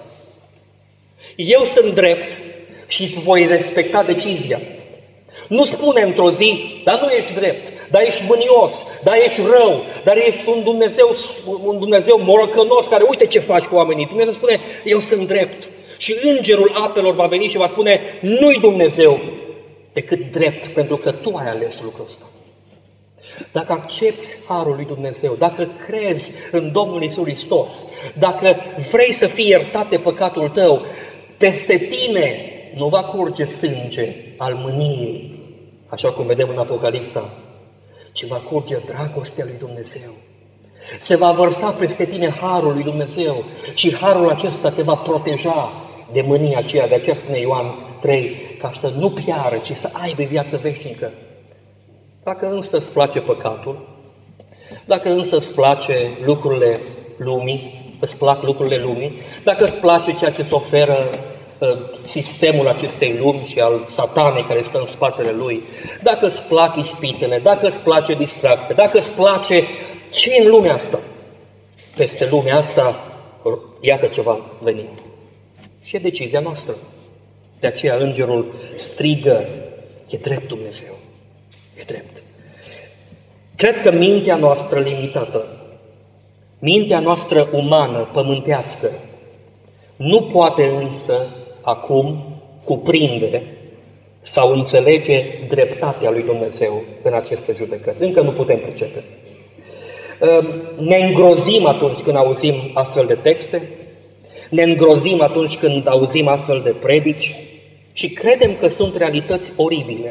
Eu sunt drept și îți voi respecta decizia. Nu spune într-o zi, dar nu ești drept, dar ești mânios, dar ești rău, dar ești un Dumnezeu, un Dumnezeu morocănos care uite ce faci cu oamenii. Dumnezeu spune, eu sunt drept. Și îngerul apelor va veni și va spune, nu-i Dumnezeu decât drept, pentru că tu ai ales lucrul ăsta. Dacă accepti harul lui Dumnezeu, dacă crezi în Domnul Iisus Hristos, dacă vrei să fii iertat de păcatul tău, peste tine nu va curge sânge al mâniei, așa cum vedem în Apocalipsa, ci va curge dragostea lui Dumnezeu. Se va vărsa peste tine harul lui Dumnezeu și harul acesta te va proteja de mânia aceea. De aceea spune Ioan trei, ca să nu piară, ci să aibă viață veșnică. Dacă însă îți place păcatul, dacă însă îți place lucrurile lumii, îți plac lucrurile lumii, dacă îți place ceea ce îți oferă uh, sistemul acestei lumi și al satanei care stă în spatele lui, dacă îți plac ispitele, dacă îți place distracția, dacă îți place ce e în lumea asta, peste lumea asta, iată ce va veni. Și e decizia noastră. De aceea îngerul strigă, e drept Dumnezeu. E drept. Cred că mintea noastră limitată, mintea noastră umană, pământească, nu poate însă acum cuprinde sau înțelege dreptatea lui Dumnezeu în aceste judecăți. Încă nu putem pricepe. Ne îngrozim atunci când auzim astfel de texte, ne îngrozim atunci când auzim astfel de predici și credem că sunt realități oribile.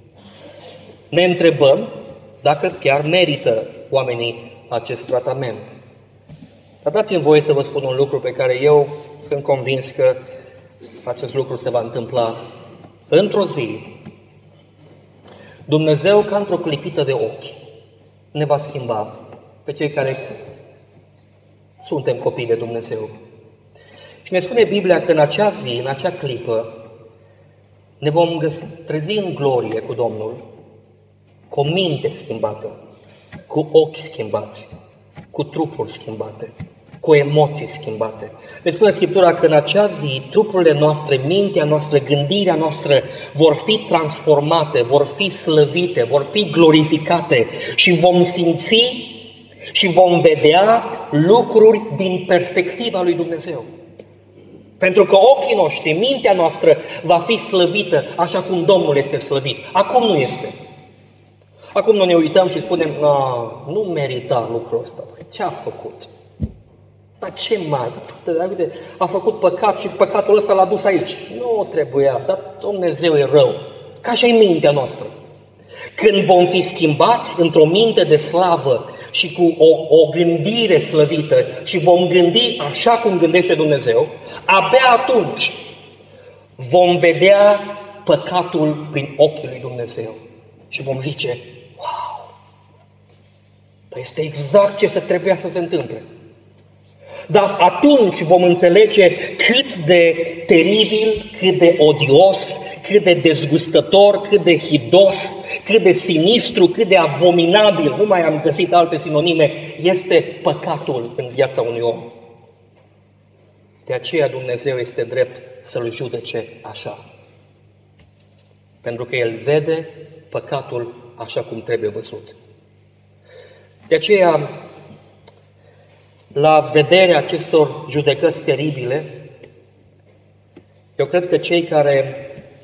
Ne întrebăm dacă chiar merită oamenii acest tratament. Dar dați-mi voie să vă spun un lucru pe care eu sunt convins că acest lucru se va întâmpla într-o zi. Dumnezeu, ca într-o clipită de ochi, ne va schimba pe cei care suntem copii de Dumnezeu. Și ne spune Biblia că în acea zi, în acea clipă, ne vom găsi, trezi în glorie cu Domnul, cu o minte schimbată, cu ochi schimbați, cu trupuri schimbate, cu emoții schimbate. Ne spune Scriptura că în acea zi trupurile noastre, mintea noastră, gândirea noastră vor fi transformate, vor fi slăvite, vor fi glorificate și vom simți și vom vedea lucruri din perspectiva lui Dumnezeu. Pentru că ochii noștri, mintea noastră va fi slăvită așa cum Domnul este slăvit. Acum nu este. Acum noi ne uităm și spunem, nu merita lucrul ăsta. Ce a făcut? Dar ce mai? A făcut păcat și păcatul ăsta l-a dus aici. Nu trebuia, dar Dumnezeu e rău. Ca așa e mintea noastră. Când vom fi schimbați într-o minte de slavă și cu o, o gândire slăvită și vom gândi așa cum gândește Dumnezeu, abia atunci vom vedea păcatul prin ochii lui Dumnezeu. Și vom zice, wow, dar este exact ce se trebuia să se întâmple. Dar atunci vom înțelege cât de teribil, cât de odios, cât de dezgustător, cât de hidos, cât de sinistru, cât de abominabil, nu mai am găsit alte sinonime, este păcatul în viața unui om. De aceea Dumnezeu este drept să-l judece așa. Pentru că El vede păcatul așa cum trebuie văzut. De aceea, la vederea acestor judecăți teribile, eu cred că cei care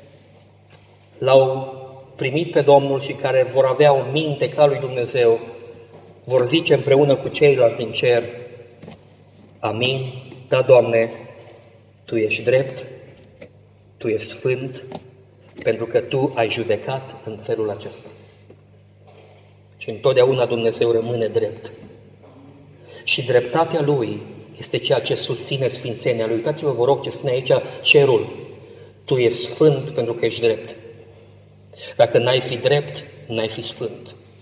l-au primit pe Domnul și care vor avea o minte ca lui Dumnezeu, vor zice împreună cu ceilalți din cer, amin, da, Doamne, Tu ești drept, Tu ești sfânt, pentru că Tu ai judecat în felul acesta. Și întotdeauna Dumnezeu rămâne drept. Și dreptatea Lui este ceea ce susține sfințenia Lui. Uitați-vă, vă rog, ce spune aici cerul. Tu ești sfânt pentru că ești drept. Dacă n-ai fi drept, n-ai fi sfânt.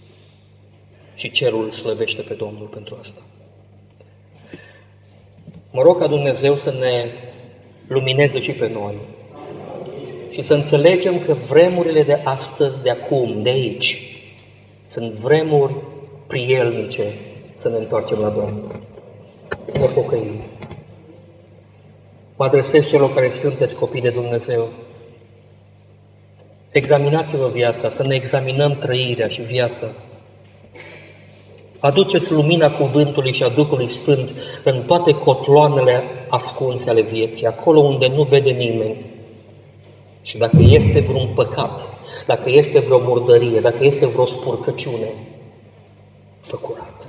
și cerul îl slăvește pe Domnul pentru asta. Mă rog ca Dumnezeu să ne lumineze și pe noi și să înțelegem că vremurile de astăzi, de acum, de aici, sunt vremuri prielnice să ne întoarcem la Domnul. Ne pocăim. Mă adresez celor care sunteți copii de Dumnezeu. Examinați-vă viața, să ne examinăm trăirea și viața. Aduceți lumina cuvântului și a Duhului Sfânt în toate cotloanele ascunse ale vieții, acolo unde nu vede nimeni. Și dacă este vreun păcat, dacă este vreo murdărie, dacă este vreo spurcăciune, fă curat.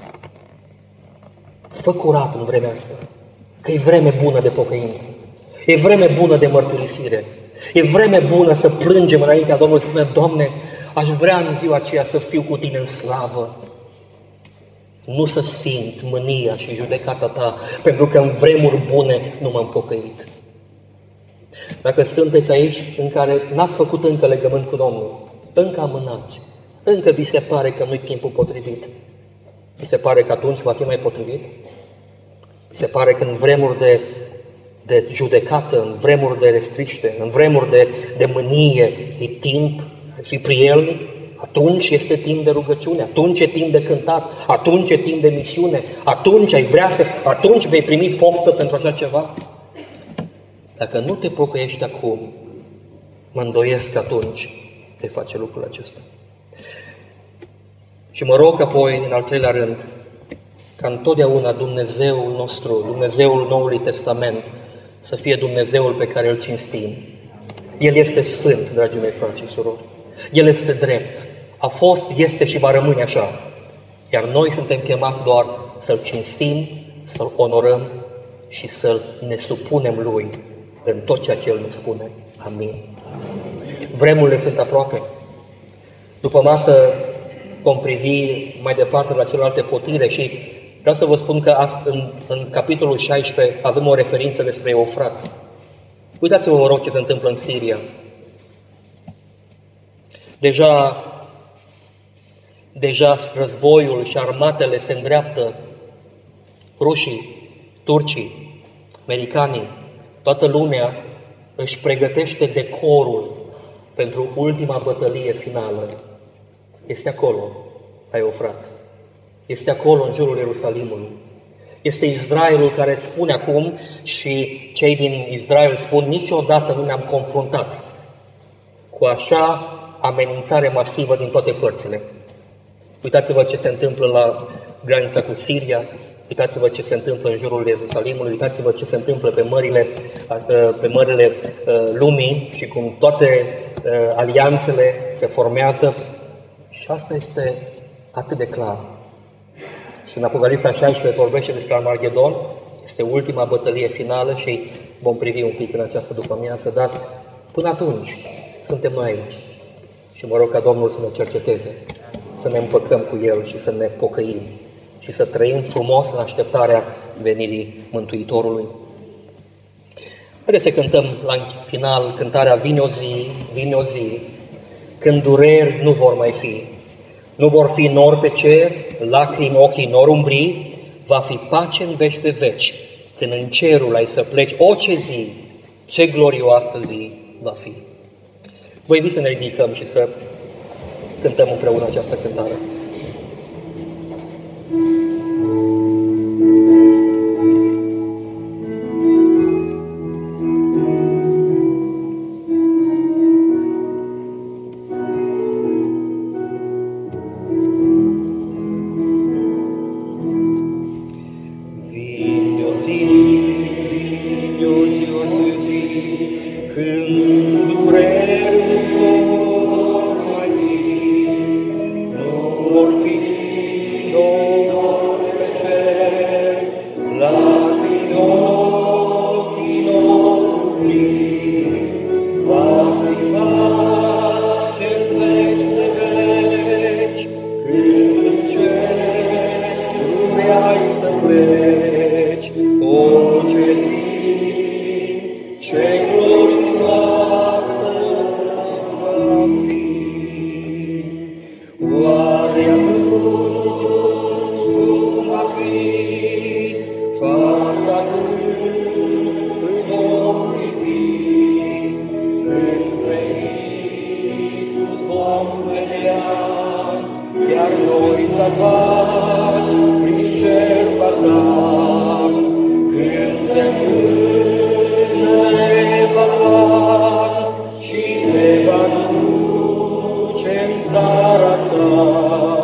Fă curat în vremea asta, că e vreme bună de pocăință, e vreme bună de mărturisire, e vreme bună să plângem înaintea Domnului, să spunem, Doamne, aș vrea în ziua aceea să fiu cu Tine în slavă, nu să simt mânia și judecata Ta, pentru că în vremuri bune nu m-am pocăit. Dacă sunteți aici în care n-ați făcut încă legământ cu Domnul, încă amânați, încă vi se pare că nu-i timpul potrivit, vi se pare că atunci va fi mai potrivit? Vi se pare că în vremuri de, de judecată, în vremuri de restriște, în vremuri de, de mânie, e timp, ar fi prielnic? Atunci este timp de rugăciune, atunci e timp de cântat, atunci e timp de misiune, atunci ai vrea să, atunci vei primi poftă pentru așa ceva? Dacă nu te pocăiești acum, mă îndoiesc că atunci te face lucrul acesta. Și mă rog apoi, în al treilea rând, ca întotdeauna Dumnezeul nostru, Dumnezeul Noului Testament, să fie Dumnezeul pe care îl cinstim. El este sfânt, dragii mei frați și surori. El este drept. A fost, este și va rămâne așa. Iar noi suntem chemați doar să-L cinstim, să-L onorăm și să ne supunem Lui în tot ceea ce El ne spune. Amin. Vremurile sunt aproape. După masă vom privi mai departe la celelalte potire și vreau să vă spun că în, în capitolul șaisprezece avem o referință despre Eufrat. Uitați-vă, vă rog, ce se întâmplă în Siria. Deja, deja războiul și armatele se îndreaptă, rușii, turcii, americanii, toată lumea își pregătește decorul pentru ultima bătălie finală. Este acolo, la Eufrat. Este acolo, în jurul Ierusalimului. Este Israelul care spune acum și cei din Israel spun, niciodată nu ne-am confruntat cu așa amenințare masivă din toate părțile. Uitați-vă ce se întâmplă la granița cu Siria, uitați-vă ce se întâmplă în jurul Ierusalimului, uitați-vă ce se întâmplă pe mările, pe mările lumii și cum toate alianțele se formează. Și asta este atât de clar. Și în Apocalipsa șaisprezece vorbește despre Armagedon, este ultima bătălie finală și vom privi un pic în această după-amiază, dar până atunci suntem noi aici. Și mă rog ca Domnul să ne cerceteze, să ne împăcăm cu El și să ne pocăim și să trăim frumos în așteptarea venirii Mântuitorului. Haideți să cântăm la final cântarea Vine o zi, vine o zi, când dureri nu vor mai fi. Nu vor fi nori pe cer, lacrimi ochii nor umbri, va fi pace în veci de veci, când în cerul ai să pleci. O, ce zi, ce glorioasă zi va fi! Vă invit să ne ridicăm și să cântăm împreună această cântare. Oare atunci cum va fi fața când îl vom privi, când pe Iisus vom vedea, chiar noi salvați prin jertfa sa, când de mână ne va lua și ne va duce în țara sa.